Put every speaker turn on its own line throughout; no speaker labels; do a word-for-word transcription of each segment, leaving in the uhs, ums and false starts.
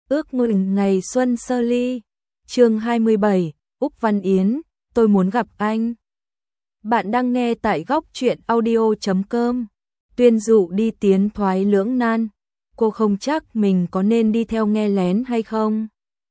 Ước mừng ngày xuân sơ ly. Chương hai mươi bảy, Úc Văn Yến, tôi muốn gặp anh. Bạn đang nghe tại góc truyện audio chấm com. Tuyên Dụ đi tiến thoái lưỡng nan, cô không chắc mình có nên đi theo nghe lén hay không.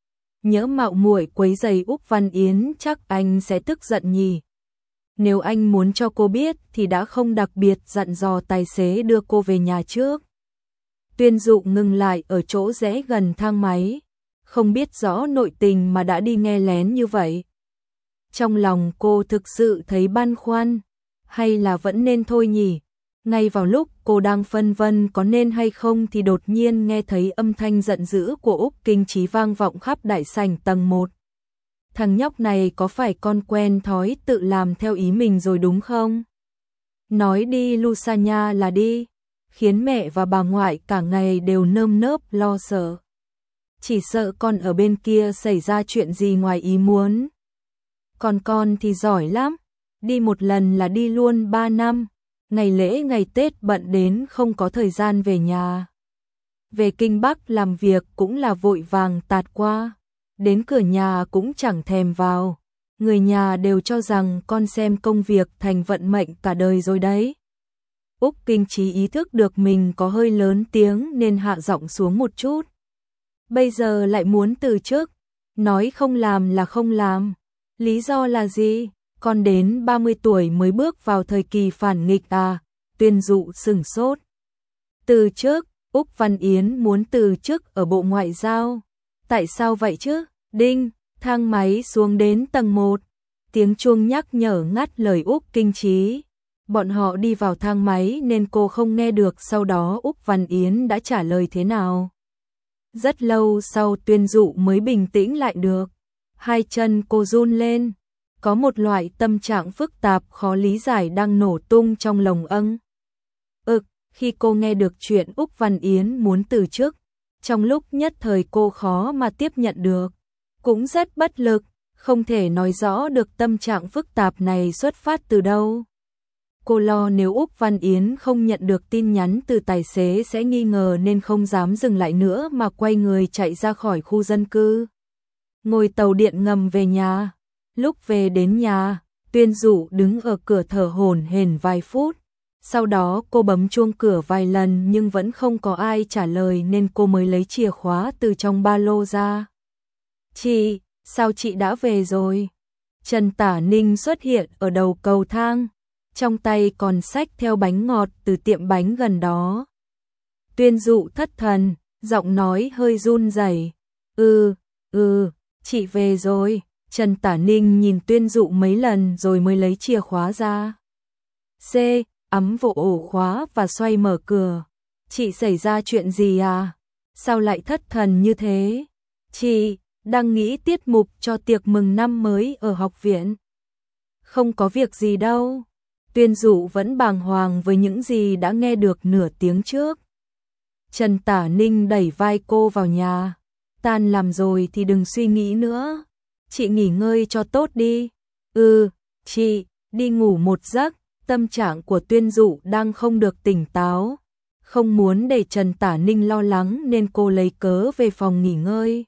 Nhỡ mạo muội quấy rầy Úc Văn Yến chắc anh sẽ tức giận nhỉ. Nếu anh muốn cho cô biết thì đã không đặc biệt dặn dò tài xế đưa cô về nhà trước. Tuyên Dụ ngừng lại ở chỗ rẽ gần thang máy, không biết rõ nội tình mà đã đi nghe lén như vậy. Trong lòng cô thực sự thấy băn khoăn, hay là vẫn nên thôi nhỉ? Ngay vào lúc cô đang phân vân có nên hay không thì đột nhiên nghe thấy âm thanh giận dữ của Úc Kinh Chí vang vọng khắp đại sảnh tầng một. Thằng nhóc này có phải con quen thói tự làm theo ý mình rồi đúng không? Nói đi Lusanya là đi, khiến mẹ và bà ngoại cả ngày đều nơm nớp lo sợ. Chỉ sợ con ở bên kia xảy ra chuyện gì ngoài ý muốn. Còn con thì giỏi lắm, đi một lần là đi luôn ba năm, ngày lễ ngày Tết bận đến không có thời gian về nhà. Về Kinh Bắc làm việc cũng là vội vàng tạt qua, đến cửa nhà cũng chẳng thèm vào. Người nhà đều cho rằng con xem công việc thành vận mệnh cả đời rồi đấy. Úc Kinh Chí ý thức được mình có hơi lớn tiếng nên hạ giọng xuống một chút. Bây giờ lại muốn từ chức, nói không làm là không làm. Lý do là gì? Con đến ba mươi tuổi mới bước vào thời kỳ phản nghịch à? Tuyên Dụ sửng sốt. Từ chức, Úc Văn Yến muốn từ chức ở Bộ Ngoại giao. Tại sao vậy chứ? Đinh, thang máy xuống đến tầng một. Tiếng chuông nhắc nhở ngắt lời Úc Kinh Chí. Bọn họ đi vào thang máy nên cô không nghe được sau đó Úc Văn Yến đã trả lời thế nào. Rất lâu sau Tuyên Dụ mới bình tĩnh lại được. Hai chân cô run lên. Có một loại tâm trạng phức tạp khó lý giải đang nổ tung trong lồng âng. Ực, khi cô nghe được chuyện Úc Văn Yến muốn từ chức, trong lúc nhất thời cô khó mà tiếp nhận được. Cũng rất bất lực, không thể nói rõ được tâm trạng phức tạp này xuất phát từ đâu. Cô lo nếu Úc Văn Yến không nhận được tin nhắn từ tài xế sẽ nghi ngờ nên không dám dừng lại nữa mà quay người chạy ra khỏi khu dân cư. Ngồi tàu điện ngầm về nhà. Lúc về đến nhà, Tuyên Dụ đứng ở cửa thở hổn hển vài phút. Sau đó cô bấm chuông cửa vài lần nhưng vẫn không có ai trả lời nên cô mới lấy chìa khóa từ trong ba lô ra. Chị, sao chị đã về rồi? Trần Tả Ninh xuất hiện ở đầu cầu thang, trong tay còn xách theo bánh ngọt từ tiệm bánh gần đó. Tuyên Dụ thất thần, giọng nói hơi run rẩy. Ừ, ừ, chị về rồi. Trần Tả Ninh nhìn Tuyên Dụ mấy lần rồi mới lấy chìa khóa ra. C, ấm vào ổ khóa và xoay mở cửa. Chị xảy ra chuyện gì à? Sao lại thất thần như thế? Chị, đang nghĩ tiết mục cho tiệc mừng năm mới ở học viện. Không có việc gì đâu. Tuyên Dụ vẫn bàng hoàng với những gì đã nghe được nửa tiếng trước. Trần Tả Ninh đẩy vai cô vào nhà. Tan làm rồi thì đừng suy nghĩ nữa. Chị nghỉ ngơi cho tốt đi. Ừ, chị, đi ngủ một giấc. Tâm trạng của Tuyên Dụ đang không được tỉnh táo. Không muốn để Trần Tả Ninh lo lắng nên cô lấy cớ về phòng nghỉ ngơi.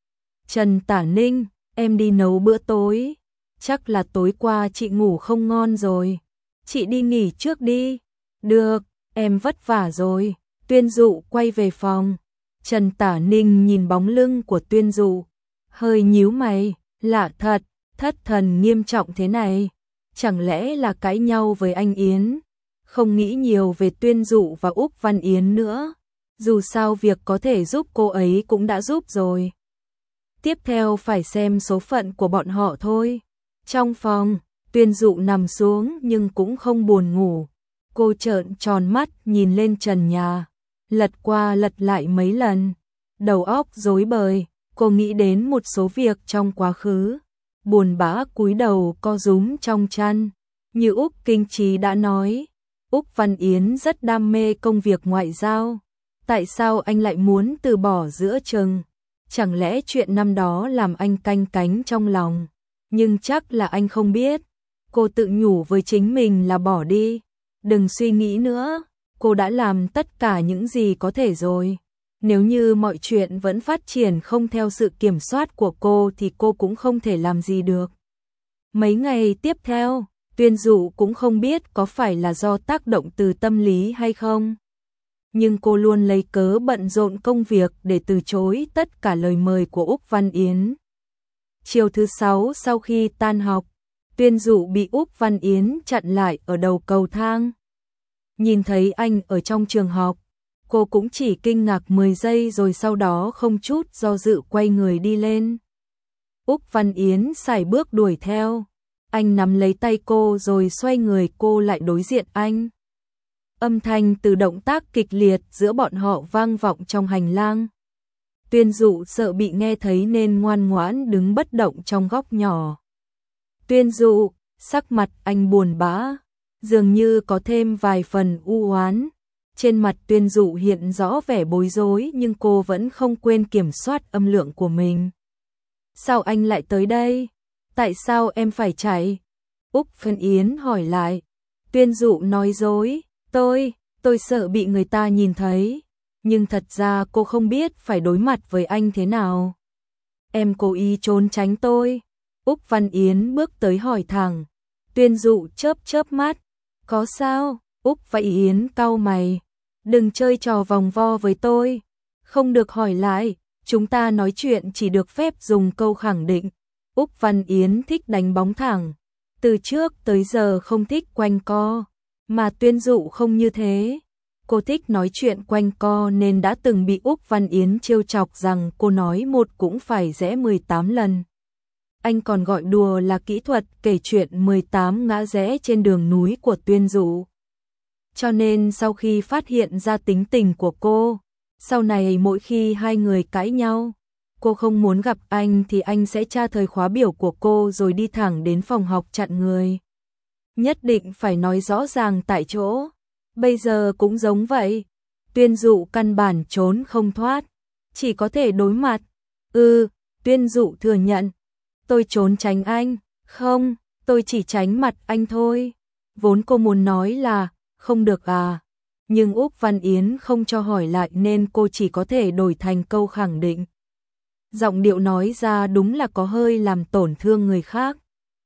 Trần Tả Ninh, em đi nấu bữa tối. Chắc là tối qua chị ngủ không ngon rồi. Chị đi nghỉ trước đi. Được, em vất vả rồi. Tuyên Dụ quay về phòng. Trần Tả Ninh nhìn bóng lưng của Tuyên Dụ, hơi nhíu mày. Lạ thật, thất thần nghiêm trọng thế này. Chẳng lẽ là cãi nhau với anh Yến? Không nghĩ nhiều về Tuyên Dụ và Úc Văn Yến nữa. Dù sao việc có thể giúp cô ấy cũng đã giúp rồi. Tiếp theo phải xem số phận của bọn họ thôi. Trong phòng, Tuyên Dụ nằm xuống nhưng cũng không buồn ngủ. Cô trợn tròn mắt nhìn lên trần nhà, lật qua lật lại mấy lần. Đầu óc rối bời. Cô nghĩ đến một số việc trong quá khứ, buồn bã cúi đầu co rúm trong chăn. Như Úc Kinh Chí đã nói, Úc Văn Yến rất đam mê công việc ngoại giao. Tại sao anh lại muốn từ bỏ giữa chừng? Chẳng lẽ chuyện năm đó làm anh canh cánh trong lòng? Nhưng chắc là anh không biết. Cô tự nhủ với chính mình là bỏ đi. Đừng suy nghĩ nữa, cô đã làm tất cả những gì có thể rồi. Nếu như mọi chuyện vẫn phát triển không theo sự kiểm soát của cô thì cô cũng không thể làm gì được. Mấy ngày tiếp theo, Tuyên Dụ cũng không biết có phải là do tác động từ tâm lý hay không. Nhưng cô luôn lấy cớ bận rộn công việc để từ chối tất cả lời mời của Úc Văn Yến. Chiều thứ sáu sau khi tan học, Tuyên Dụ bị Úc Văn Yến chặn lại ở đầu cầu thang. Nhìn thấy anh ở trong trường học, cô cũng chỉ kinh ngạc mười giây rồi sau đó không chút do dự quay người đi lên. Úc Văn Yến sải bước đuổi theo. Anh nắm lấy tay cô rồi xoay người cô lại đối diện anh. Âm thanh từ động tác kịch liệt giữa bọn họ vang vọng trong hành lang. Tuyên Dụ sợ bị nghe thấy nên ngoan ngoãn đứng bất động trong góc nhỏ. Tuyên Dụ, sắc mặt anh buồn bã, dường như có thêm vài phần u oán. Trên mặt Tuyên Dụ hiện rõ vẻ bối rối nhưng cô vẫn không quên kiểm soát âm lượng của mình. Sao anh lại tới đây? Tại sao em phải chạy? Úc Văn Yến hỏi lại. Tuyên Dụ nói dối, tôi, tôi sợ bị người ta nhìn thấy. Nhưng thật ra cô không biết phải đối mặt với anh thế nào. Em cố ý trốn tránh tôi. Úc Văn Yến bước tới hỏi thẳng. Tuyên Dụ chớp chớp mắt. Có sao? Úc Văn Yến cau mày. Đừng chơi trò vòng vo với tôi. Không được hỏi lại. Chúng ta nói chuyện chỉ được phép dùng câu khẳng định. Úc Văn Yến thích đánh bóng thẳng. Từ trước tới giờ không thích quanh co. Mà Tuyên Dụ không như thế. Cô thích nói chuyện quanh co nên đã từng bị Úc Văn Yến trêu chọc rằng cô nói một cũng phải rẽ mười tám lần. Anh còn gọi đùa là kỹ thuật kể chuyện mười tám ngã rẽ trên đường núi của Tuyên Dụ. Cho nên sau khi phát hiện ra tính tình của cô, sau này mỗi khi hai người cãi nhau, cô không muốn gặp anh thì anh sẽ tra thời khóa biểu của cô rồi đi thẳng đến phòng học chặn người. Nhất định phải nói rõ ràng tại chỗ. Bây giờ cũng giống vậy. Tuyên Dụ căn bản trốn không thoát, chỉ có thể đối mặt. Ừ, Tuyên Dụ thừa nhận. Tôi trốn tránh anh. Không, tôi chỉ tránh mặt anh thôi. Vốn cô muốn nói là, không được à. Nhưng Úc Văn Yến không cho hỏi lại nên cô chỉ có thể đổi thành câu khẳng định. Giọng điệu nói ra đúng là có hơi làm tổn thương người khác.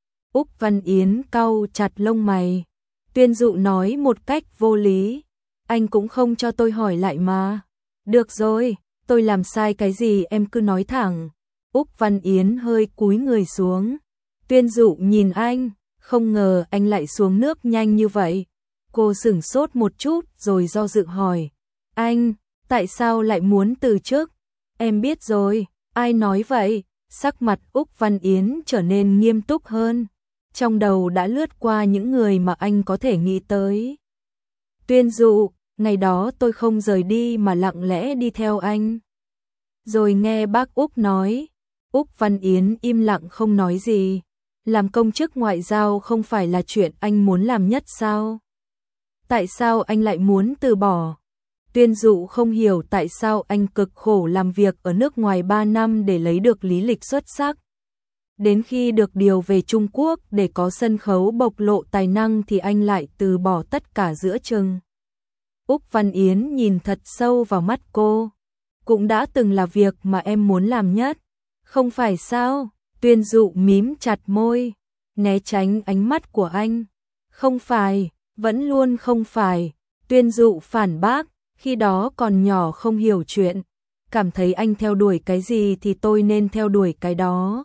Úc Văn Yến cau chặt lông mày. Tuyên Dụ nói một cách vô lý. Anh cũng không cho tôi hỏi lại mà. Được rồi, tôi làm sai cái gì em cứ nói thẳng. Úc Văn Yến hơi cúi người xuống. Tuyên Dụ nhìn anh, không ngờ anh lại xuống nước nhanh như vậy. Cô sửng sốt một chút rồi do dự hỏi. Anh, tại sao lại muốn từ chức? Em biết rồi, ai nói vậy? Sắc mặt Úc Văn Yến trở nên nghiêm túc hơn. Trong đầu đã lướt qua những người mà anh có thể nghĩ tới. Tuyên Dụ, ngày đó tôi không rời đi mà lặng lẽ đi theo anh. Rồi nghe bác Úc nói. Úc Văn Yến im lặng không nói gì. Làm công chức ngoại giao không phải là chuyện anh muốn làm nhất sao? Tại sao anh lại muốn từ bỏ? Tuyên Dụ không hiểu tại sao anh cực khổ làm việc ở nước ngoài ba năm để lấy được lý lịch xuất sắc. Đến khi được điều về Trung Quốc để có sân khấu bộc lộ tài năng thì anh lại từ bỏ tất cả giữa chừng. Úc Văn Yến nhìn thật sâu vào mắt cô. Cũng đã từng là việc mà em muốn làm nhất. Không phải sao? Tuyên Dụ mím chặt môi, né tránh ánh mắt của anh. Không phải, vẫn luôn không phải. Tuyên Dụ phản bác, khi đó còn nhỏ không hiểu chuyện. Cảm thấy anh theo đuổi cái gì thì tôi nên theo đuổi cái đó.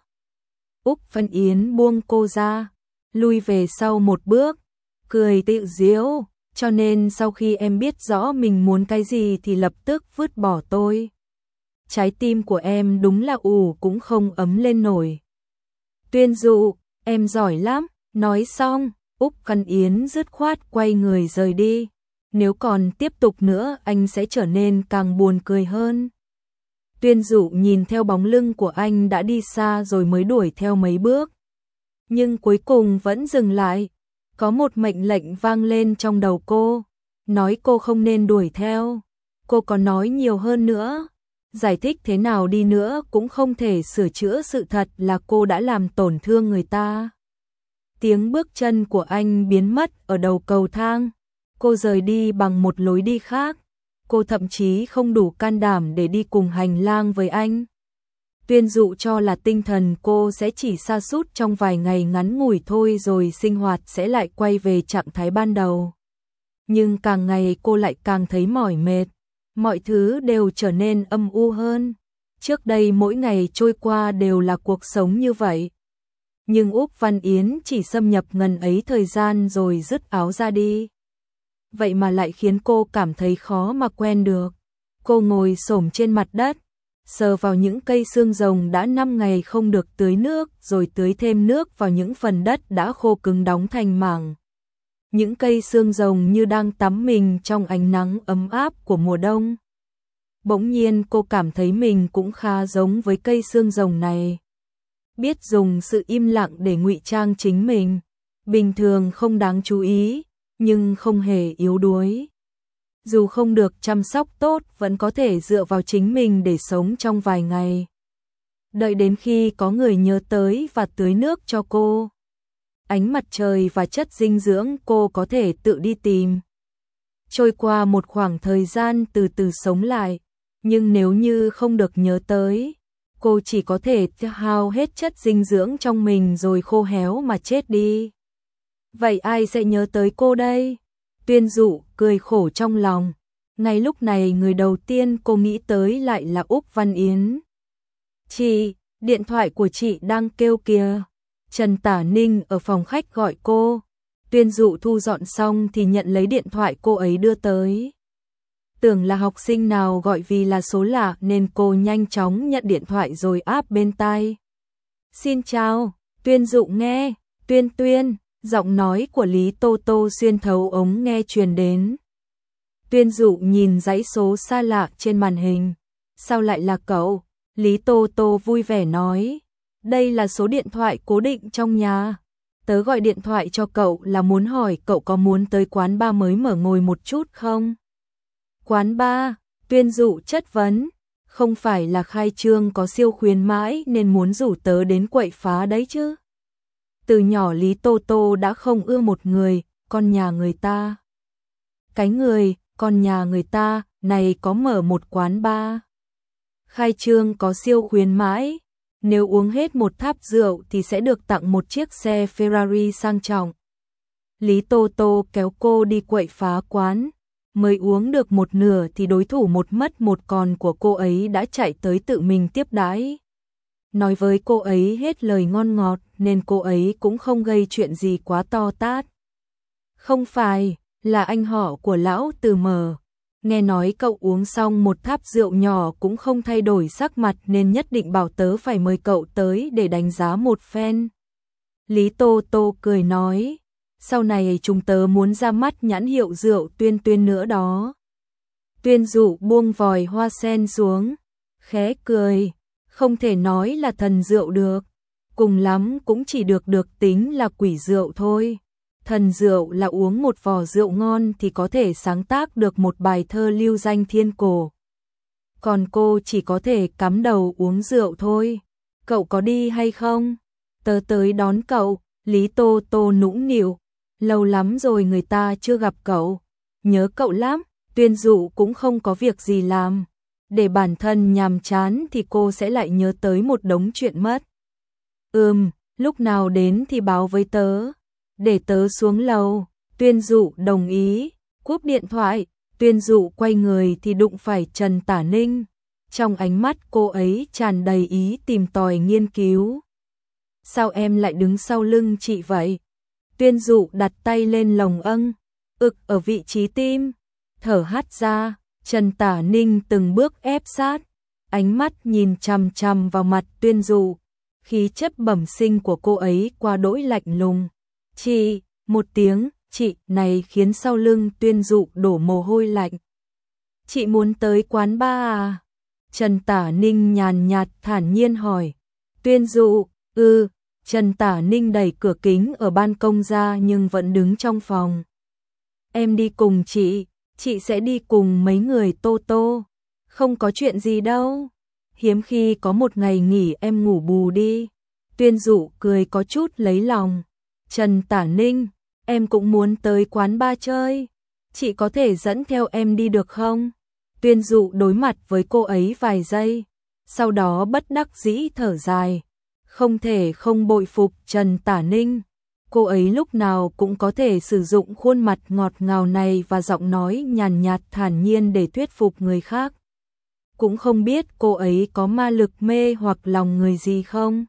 Úc Văn Yến buông cô ra, lui về sau một bước, cười tự giễu, cho nên sau khi em biết rõ mình muốn cái gì thì lập tức vứt bỏ tôi. Trái tim của em đúng là ủ cũng không ấm lên nổi. Tuyên Dụ, em giỏi lắm, nói xong, Úc Văn Yến dứt khoát quay người rời đi. Nếu còn tiếp tục nữa anh sẽ trở nên càng buồn cười hơn. Tuyên Dụ nhìn theo bóng lưng của anh đã đi xa rồi mới đuổi theo mấy bước. Nhưng cuối cùng vẫn dừng lại. Có một mệnh lệnh vang lên trong đầu cô, nói cô không nên đuổi theo. Cô còn nói nhiều hơn nữa. Giải thích thế nào đi nữa cũng không thể sửa chữa sự thật là cô đã làm tổn thương người ta. Tiếng bước chân của anh biến mất ở đầu cầu thang. Cô rời đi bằng một lối đi khác. cô thậm chí không đủ can đảm để đi cùng hành lang với anh. Tuyên Dụ cho là tinh thần cô sẽ chỉ sa sút trong vài ngày ngắn ngủi thôi rồi sinh hoạt sẽ lại quay về trạng thái ban đầu. Nhưng càng ngày cô lại càng thấy mỏi mệt, mọi thứ đều trở nên âm u hơn. Trước đây mỗi ngày trôi qua đều là cuộc sống như vậy. Nhưng Úc Văn Yến chỉ xâm nhập ngần ấy thời gian rồi dứt áo ra đi. Vậy mà lại khiến cô cảm thấy khó mà quen được. Cô ngồi xổm trên mặt đất, sờ vào những cây xương rồng đã năm ngày không được tưới nước, rồi tưới thêm nước vào những phần đất đã khô cứng đóng thành mảng. Những cây xương rồng như đang tắm mình trong ánh nắng ấm áp của mùa đông. Bỗng nhiên cô cảm thấy mình cũng khá giống với cây xương rồng này. Biết dùng sự im lặng để ngụy trang chính mình, bình thường không đáng chú ý, nhưng không hề yếu đuối. Dù không được chăm sóc tốt vẫn có thể dựa vào chính mình để sống trong vài ngày. Đợi đến khi có người nhớ tới và tưới nước cho cô. Ánh mặt trời và chất dinh dưỡng cô có thể tự đi tìm. Trôi qua một khoảng thời gian từ từ sống lại, nhưng nếu như không được nhớ tới, cô chỉ có thể hao hết chất dinh dưỡng trong mình rồi khô héo mà chết đi. Vậy ai sẽ nhớ tới cô đây? Tuyên Dụ cười khổ trong lòng. Ngay lúc này người đầu tiên cô nghĩ tới lại là Úc Văn Yến. Chị, điện thoại của chị đang kêu kìa. Trần Tả Ninh ở phòng khách gọi cô. Tuyên Dụ thu dọn xong thì nhận lấy điện thoại cô ấy đưa tới. Tưởng là học sinh nào gọi vì là số lạ nên cô nhanh chóng nhận điện thoại rồi áp bên tai. Xin chào, Tuyên Dụ nghe, Tuyên Tuyên, giọng nói của Lý Tô Tô xuyên thấu ống nghe truyền đến. Tuyên Dụ nhìn dãy số xa lạ trên màn hình. Sao lại là cậu? Lý Tô Tô vui vẻ nói. Đây là số điện thoại cố định trong nhà. Tớ gọi điện thoại cho cậu là muốn hỏi cậu có muốn tới quán bar mới mở ngồi một chút không? Quán bar? Tuyên Dụ chất vấn. Không phải là khai trương có siêu khuyến mãi nên muốn rủ tớ đến quậy phá đấy chứ? Từ nhỏ Lý Tô Tô đã không ưa một người, con nhà người ta. Cái người, con nhà người ta, này có mở một quán bar. Khai trương có siêu khuyến mãi. Nếu uống hết một tháp rượu thì sẽ được tặng một chiếc xe Ferrari sang trọng. Lý Tô Tô kéo cô đi quậy phá quán. Mới uống được một nửa thì đối thủ một mất một còn của cô ấy đã chạy tới tự mình tiếp đãi. Nói với cô ấy hết lời ngon ngọt nên cô ấy cũng không gây chuyện gì quá to tát. Không phải, là anh họ của lão Từ Mờ. Nghe nói cậu uống xong một tháp rượu nhỏ cũng không thay đổi sắc mặt nên nhất định bảo tớ phải mời cậu tới để đánh giá một phen. Lý Tô Tô cười nói, sau này chúng tớ muốn ra mắt nhãn hiệu rượu Tuyên Tuyên nữa đó. Tuyên Dụ buông vòi hoa sen xuống, khẽ cười, không thể nói là thần rượu được, cùng lắm cũng chỉ được được tính là quỷ rượu thôi. Thần rượu là uống một vò rượu ngon thì có thể sáng tác được một bài thơ lưu danh thiên cổ. Còn cô chỉ có thể cắm đầu uống rượu thôi. Cậu có đi hay không? Tớ tới đón cậu. Lý Tô Tô nũng nịu. Lâu lắm rồi người ta chưa gặp cậu. Nhớ cậu lắm. Tuyên Dụ cũng không có việc gì làm. Để bản thân nhàm chán thì cô sẽ lại nhớ tới một đống chuyện mất. Ừm, lúc nào đến thì báo với tớ. Để tớ xuống lầu. Tuyên Dụ đồng ý, cúp điện thoại. Tuyên Dụ quay người thì đụng phải Trần Tả Ninh. Trong ánh mắt cô ấy tràn đầy ý tìm tòi nghiên cứu. Sao em lại đứng sau lưng chị vậy? Tuyên Dụ đặt tay lên lồng âng, ực ở vị trí tim, thở hắt ra. Trần Tả Ninh từng bước ép sát, ánh mắt nhìn chằm chằm vào mặt Tuyên Dụ. Khí chất bẩm sinh của cô ấy quá đỗi lạnh lùng. Chị, một tiếng, chị này khiến sau lưng Tuyên Dụ đổ mồ hôi lạnh. Chị muốn tới quán bar à? Trần Tả Ninh nhàn nhạt thản nhiên hỏi. Tuyên Dụ, ừ, Trần Tả Ninh đẩy cửa kính ở ban công ra nhưng vẫn đứng trong phòng. Em đi cùng chị, chị sẽ đi cùng mấy người Tô Tô. Không có chuyện gì đâu. Hiếm khi có một ngày nghỉ em ngủ bù đi. Tuyên Dụ cười có chút lấy lòng. Trần Tả Ninh, em cũng muốn tới quán bar chơi. Chị có thể dẫn theo em đi được không? Tuyên Dụ đối mặt với cô ấy vài giây, sau đó bất đắc dĩ thở dài, không thể không bội phục Trần Tả Ninh. Cô ấy lúc nào cũng có thể sử dụng khuôn mặt ngọt ngào này và giọng nói nhàn nhạt thản nhiên để thuyết phục người khác. Cũng không biết cô ấy có ma lực mê hoặc lòng người gì không?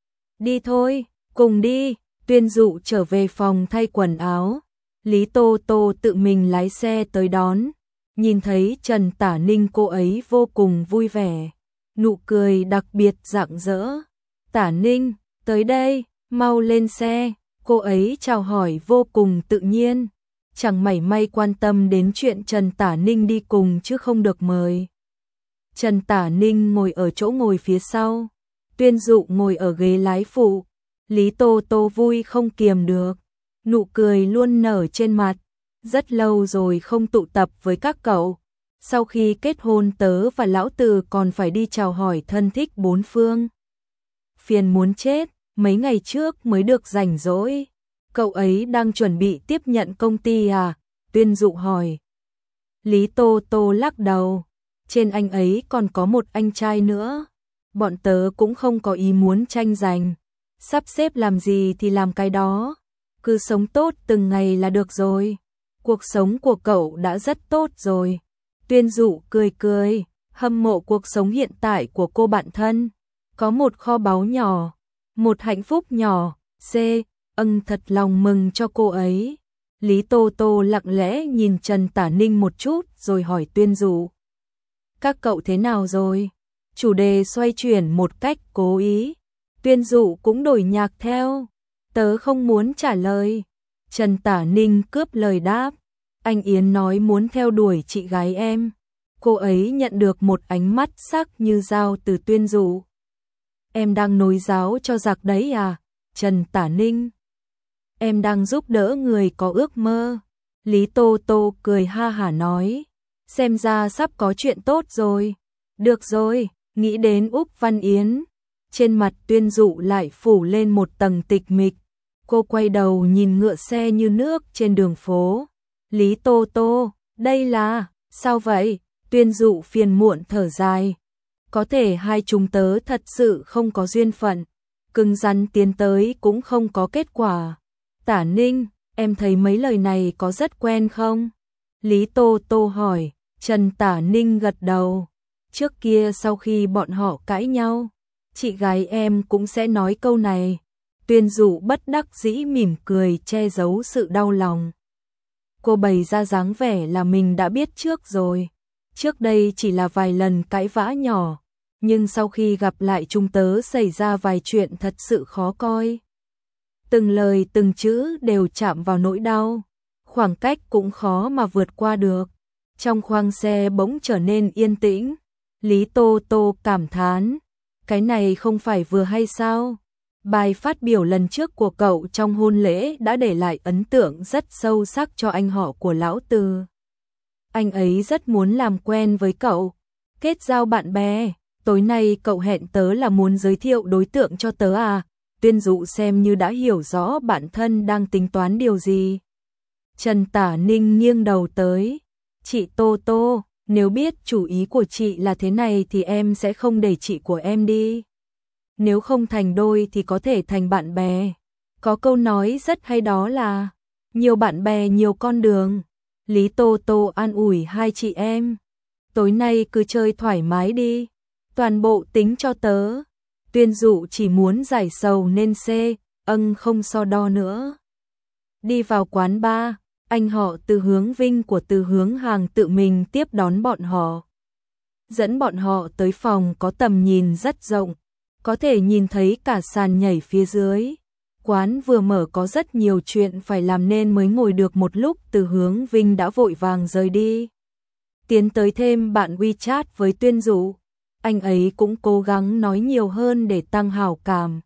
Đi thôi, cùng đi. Tuyên Dụ trở về phòng thay quần áo. Lý Tô Tô tự mình lái xe tới đón. Nhìn thấy Trần Tả Ninh, cô ấy vô cùng vui vẻ, nụ cười đặc biệt rạng rỡ. Tả Ninh, tới đây, mau lên xe. Cô ấy chào hỏi vô cùng tự nhiên, chẳng mảy may quan tâm đến chuyện Trần Tả Ninh đi cùng chứ không được mời. Trần Tả Ninh ngồi ở chỗ ngồi phía sau, Tuyên Dụ ngồi ở ghế lái phụ. Lý Tô Tô vui không kiềm được, nụ cười luôn nở trên mặt. Rất lâu rồi không tụ tập với các cậu. Sau khi kết hôn tớ và lão Từ còn phải đi chào hỏi thân thích bốn phương. Phiền muốn chết, mấy ngày trước mới được rảnh rỗi. Cậu ấy đang chuẩn bị tiếp nhận công ty à? Tuyên Dụ hỏi. Lý Tô Tô lắc đầu. Trên anh ấy còn có một anh trai nữa. Bọn tớ cũng không có ý muốn tranh giành. Sắp xếp làm gì thì làm cái đó. Cứ sống tốt từng ngày là được rồi. Cuộc sống của cậu đã rất tốt rồi. Tuyên Dụ cười cười, hâm mộ cuộc sống hiện tại của cô bạn thân. Có một kho báu nhỏ, một hạnh phúc nhỏ. C, ân thật lòng mừng cho cô ấy. Lý Tô Tô lặng lẽ nhìn Trần Tả Ninh một chút rồi hỏi Tuyên Dụ. Các cậu thế nào rồi? Chủ đề xoay chuyển một cách cố ý. Tuyên Dụ cũng đổi nhạc theo. Tớ không muốn trả lời. Trần Tả Ninh cướp lời đáp. Anh Yến nói muốn theo đuổi chị gái em. Cô ấy nhận được một ánh mắt sắc như dao từ Tuyên Dụ. Em đang nối giáo cho giặc đấy à? Trần Tả Ninh. Em đang giúp đỡ người có ước mơ. Lý Tô Tô cười ha hả nói. Xem ra sắp có chuyện tốt rồi. Được rồi, nghĩ đến Úc Văn Yến. Trên mặt Tuyên Dụ lại phủ lên một tầng tịch mịch. Cô quay đầu nhìn ngựa xe như nước trên đường phố. Lý Tô Tô, đây là, sao vậy? Tuyên Dụ phiền muộn thở dài. Có thể hai chúng tớ thật sự không có duyên phận. Cứng rắn tiến tới cũng không có kết quả. Tả Ninh, em thấy mấy lời này có rất quen không? Lý Tô Tô hỏi. Trần Tả Ninh gật đầu. Trước kia sau khi bọn họ cãi nhau, chị gái em cũng sẽ nói câu này. Tuyên Dụ bất đắc dĩ mỉm cười che giấu sự đau lòng. Cô bày ra dáng vẻ là mình đã biết trước rồi. Trước đây chỉ là vài lần cãi vã nhỏ, nhưng sau khi gặp lại chúng tớ xảy ra vài chuyện thật sự khó coi. Từng lời từng chữ đều chạm vào nỗi đau, khoảng cách cũng khó mà vượt qua được. Trong khoang xe bỗng trở nên yên tĩnh. Lý Tô Tô cảm thán, cái này không phải vừa hay sao? Bài phát biểu lần trước của cậu trong hôn lễ đã để lại ấn tượng rất sâu sắc cho anh họ của lão Từ. Anh ấy rất muốn làm quen với cậu, kết giao bạn bè. Tối nay cậu hẹn tớ là muốn giới thiệu đối tượng cho tớ à? Tuyên Dụ xem như đã hiểu rõ bản thân đang tính toán điều gì. Trần Tả Ninh nghiêng đầu tới. Chị Tô Tô, nếu biết chủ ý của chị là thế này thì em sẽ không để chị của em đi. Nếu không thành đôi thì có thể thành bạn bè. Có câu nói rất hay đó là nhiều bạn bè nhiều con đường. Lý Tô Tô an ủi hai chị em. Tối nay cứ chơi thoải mái đi. Toàn bộ tính cho tớ. Tuyên Dụ chỉ muốn giải sầu nên C, ân không so đo nữa. Đi vào quán bar, anh họ Từ Hướng Vinh của Từ Hướng Hàng tự mình tiếp đón bọn họ. Dẫn bọn họ tới phòng có tầm nhìn rất rộng, có thể nhìn thấy cả sàn nhảy phía dưới. Quán vừa mở có rất nhiều chuyện phải làm nên mới ngồi được một lúc. Từ Hướng Vinh đã vội vàng rời đi. Tiến tới thêm bạn WeChat với Tuyên Dụ. Anh ấy cũng cố gắng nói nhiều hơn để tăng hảo cảm.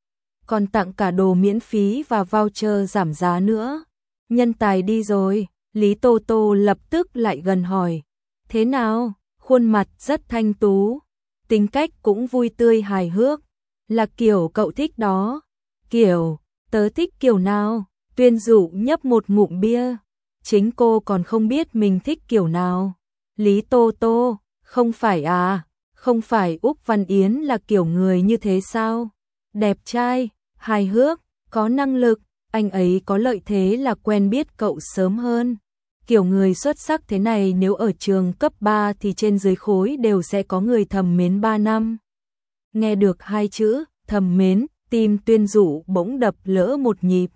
Còn tặng cả đồ miễn phí và voucher giảm giá nữa. Nhân tài đi rồi, Lý Tô Tô lập tức lại gần hỏi. Thế nào? Khuôn mặt rất thanh tú, tính cách cũng vui tươi hài hước. Là kiểu cậu thích đó. Kiểu, tớ thích kiểu nào? Tuyên Dụ nhấp một ngụm bia. Chính cô còn không biết mình thích kiểu nào. Lý Tô Tô, không phải à, không phải Úc Văn Yến là kiểu người như thế sao? Đẹp trai, hài hước, có năng lực, anh ấy có lợi thế là quen biết cậu sớm hơn. Kiểu người xuất sắc thế này nếu ở trường cấp ba thì trên dưới khối đều sẽ có người thầm mến ba năm. Nghe được hai chữ, thầm mến, tim Tuyên Dụ bỗng đập lỡ một nhịp.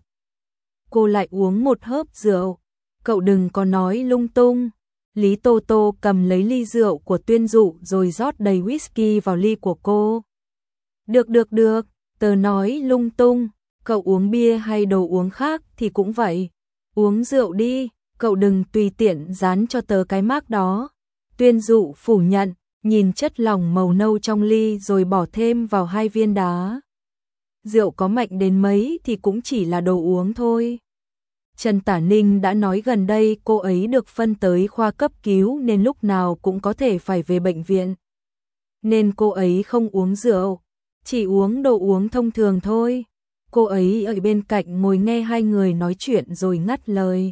Cô lại uống một hớp rượu. Cậu đừng có nói lung tung. Lý Tô Tô cầm lấy ly rượu của Tuyên Dụ rồi rót đầy whisky vào ly của cô. Được được được, tớ nói lung tung. Cậu uống bia hay đồ uống khác thì cũng vậy. Uống rượu đi, cậu đừng tùy tiện dán cho tớ cái mác đó. Tuyên Dụ phủ nhận, nhìn chất lỏng màu nâu trong ly rồi bỏ thêm vào hai viên đá. Rượu có mạnh đến mấy thì cũng chỉ là đồ uống thôi. Trần Tả Ninh đã nói gần đây cô ấy được phân tới khoa cấp cứu nên lúc nào cũng có thể phải về bệnh viện. Nên cô ấy không uống rượu, chỉ uống đồ uống thông thường thôi. Cô ấy ở bên cạnh ngồi nghe hai người nói chuyện rồi ngắt lời.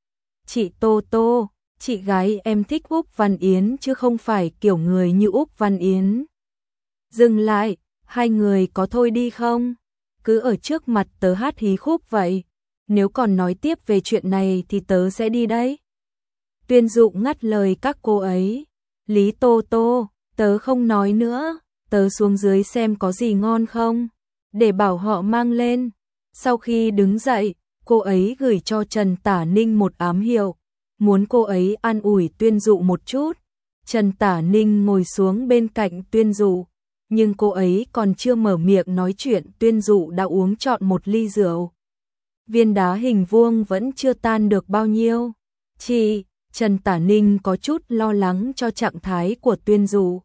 Chị Tô Tô, chị gái em thích Úc Văn Yến chứ không phải kiểu người như Úc Văn Yến. Dừng lại, hai người có thôi đi không? Cứ ở trước mặt tớ hát hí khúc vậy. Nếu còn nói tiếp về chuyện này thì tớ sẽ đi đấy. Tuyên Dụ ngắt lời các cô ấy. Lý Tô Tô, tớ không nói nữa, tớ xuống dưới xem có gì ngon không, để bảo họ mang lên. Sau khi đứng dậy, cô ấy gửi cho Trần Tả Ninh một ám hiệu, muốn cô ấy an ủi Tuyên Dụ một chút. Trần Tả Ninh ngồi xuống bên cạnh Tuyên Dụ, nhưng cô ấy còn chưa mở miệng nói chuyện Tuyên Dụ đã uống trọn một ly rượu. Viên đá hình vuông vẫn chưa tan được bao nhiêu. Chị, Trần Tả Ninh có chút lo lắng cho trạng thái của Tuyên Dụ.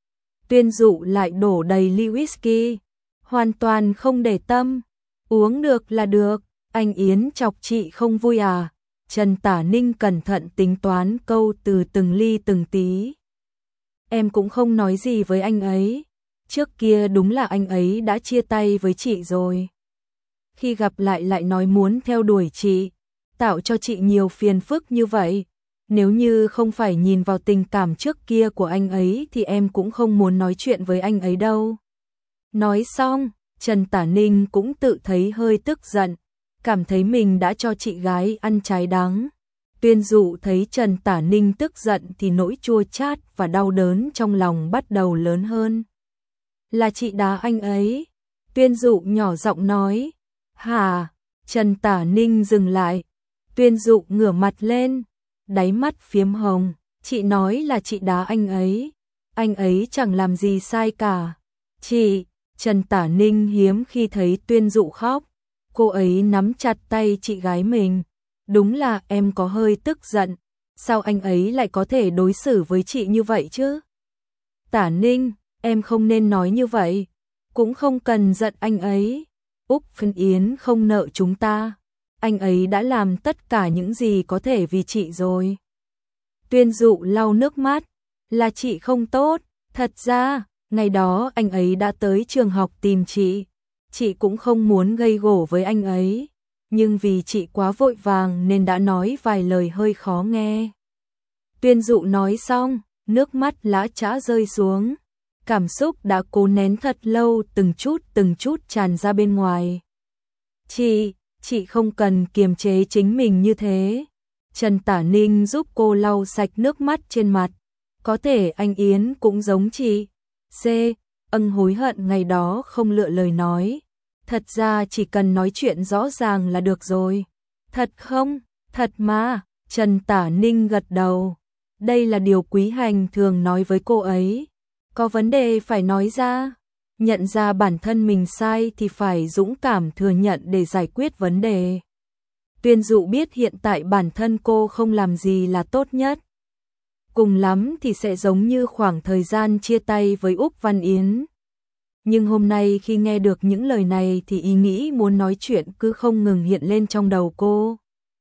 Tuyên Dụ lại đổ đầy ly whisky, hoàn toàn không để tâm. Uống được là được, anh Yến chọc chị không vui à? Trần Tả Ninh cẩn thận tính toán câu từ từng ly từng tí. Em cũng không nói gì với anh ấy. Trước kia đúng là anh ấy đã chia tay với chị rồi. Khi gặp lại lại nói muốn theo đuổi chị, tạo cho chị nhiều phiền phức như vậy. Nếu như không phải nhìn vào tình cảm trước kia của anh ấy thì em cũng không muốn nói chuyện với anh ấy đâu. Nói xong, Trần Tả Ninh cũng tự thấy hơi tức giận, cảm thấy mình đã cho chị gái ăn trái đắng. Tuyên Dụ thấy Trần Tả Ninh tức giận thì nỗi chua chát và đau đớn trong lòng bắt đầu lớn hơn. Là chị đá anh ấy. Tuyên Dụ nhỏ giọng nói. Hả? Trần Tả Ninh dừng lại. Tuyên Dụ ngửa mặt lên, đáy mắt phiếm hồng. Chị nói là chị đá anh ấy. Anh ấy chẳng làm gì sai cả. Chị, Trần Tả Ninh hiếm khi thấy Tuyên Dụ khóc. Cô ấy nắm chặt tay chị gái mình. Đúng là em có hơi tức giận. Sao anh ấy lại có thể đối xử với chị như vậy chứ? Tả Ninh, em không nên nói như vậy. Cũng không cần giận anh ấy. Úc Văn Yến không nợ chúng ta. Anh ấy đã làm tất cả những gì có thể vì chị rồi. Tuyên Dụ lau nước mắt. Là chị không tốt. Thật ra, ngày đó anh ấy đã tới trường học tìm chị. Chị cũng không muốn gây gổ với anh ấy. Nhưng vì chị quá vội vàng nên đã nói vài lời hơi khó nghe. Tuyên Dụ nói xong, nước mắt lã chã rơi xuống. Cảm xúc đã cố nén thật lâu từng chút từng chút tràn ra bên ngoài. Chị, chị không cần kiềm chế chính mình như thế. Trần Tả Ninh giúp cô lau sạch nước mắt trên mặt. Có thể anh Yến cũng giống chị. C. Ân hối hận ngày đó không lựa lời nói. Thật ra chỉ cần nói chuyện rõ ràng là được rồi. Thật không? Thật mà. Trần Tả Ninh gật đầu. Đây là điều Quý Hành thường nói với cô ấy. Có vấn đề phải nói ra. Nhận ra bản thân mình sai thì phải dũng cảm thừa nhận để giải quyết vấn đề. Tuyên Dụ biết hiện tại bản thân cô không làm gì là tốt nhất. Cùng lắm thì sẽ giống như khoảng thời gian chia tay với Úc Văn Yến. Nhưng hôm nay khi nghe được những lời này thì ý nghĩ muốn nói chuyện cứ không ngừng hiện lên trong đầu cô.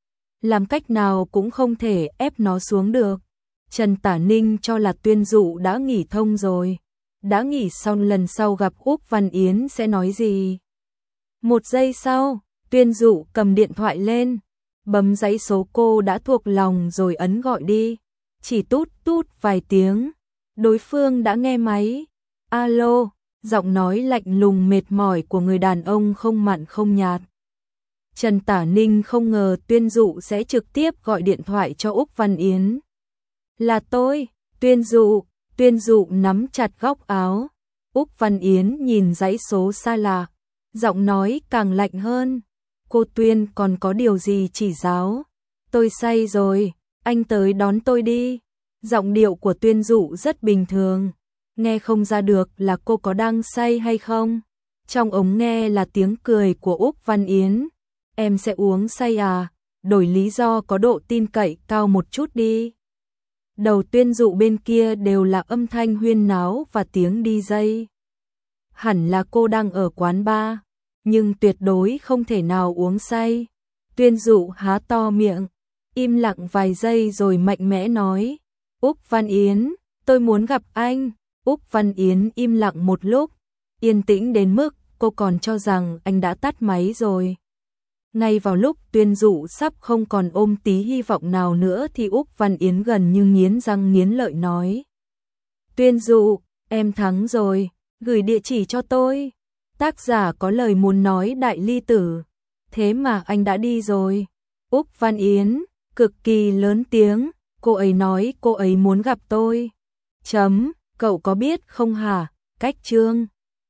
Làm cách nào cũng không thể ép nó xuống được. Trần Tả Ninh cho là Tuyên Dụ đã nghỉ thông rồi. Đã nghỉ xong lần sau gặp Úc Văn Yến sẽ nói gì. Một giây sau, Tuyên Dụ cầm điện thoại lên, bấm dãy số cô đã thuộc lòng rồi ấn gọi đi. chỉ tút tút vài tiếng, đối phương đã nghe máy. Alo, giọng nói lạnh lùng mệt mỏi của người đàn ông không mặn không nhạt. Trần Tả Ninh không ngờ Tuyên Dụ sẽ trực tiếp gọi điện thoại cho Úc Văn Yến. Là tôi, Tuyên Dụ. Tuyên Dụ nắm chặt góc áo. Úc Văn Yến nhìn dãy số xa lạ, giọng nói càng lạnh hơn. Cô Tuyên còn có điều gì chỉ giáo? Tôi say rồi, anh tới đón tôi đi. Giọng điệu của Tuyên Dụ rất bình thường, nghe không ra được là cô có đang say hay không. Trong ống nghe là tiếng cười của Úc Văn Yến. Em sẽ uống say à, đổi lý do có độ tin cậy cao một chút đi. Đầu Tuyên Dụ bên kia đều là âm thanh huyên náo và tiếng đi giây. Hẳn là cô đang ở quán bar, nhưng tuyệt đối không thể nào uống say. Tuyên Dụ há to miệng, im lặng vài giây rồi mạnh mẽ nói. Úc Văn Yến, tôi muốn gặp anh. Úc Văn Yến im lặng một lúc, yên tĩnh đến mức cô còn cho rằng anh đã tắt máy rồi. Ngay vào lúc Tuyên Dụ sắp không còn ôm tí hy vọng nào nữa thì Úc Văn Yến gần như nghiến răng nghiến lợi nói. Tuyên Dụ, em thắng rồi, gửi địa chỉ cho tôi. Tác giả có lời muốn nói đại ly tử, thế mà anh đã đi rồi. Úc Văn Yến, cực kỳ lớn tiếng, cô ấy nói cô ấy muốn gặp tôi. Chấm, cậu có biết không hả, cách chương.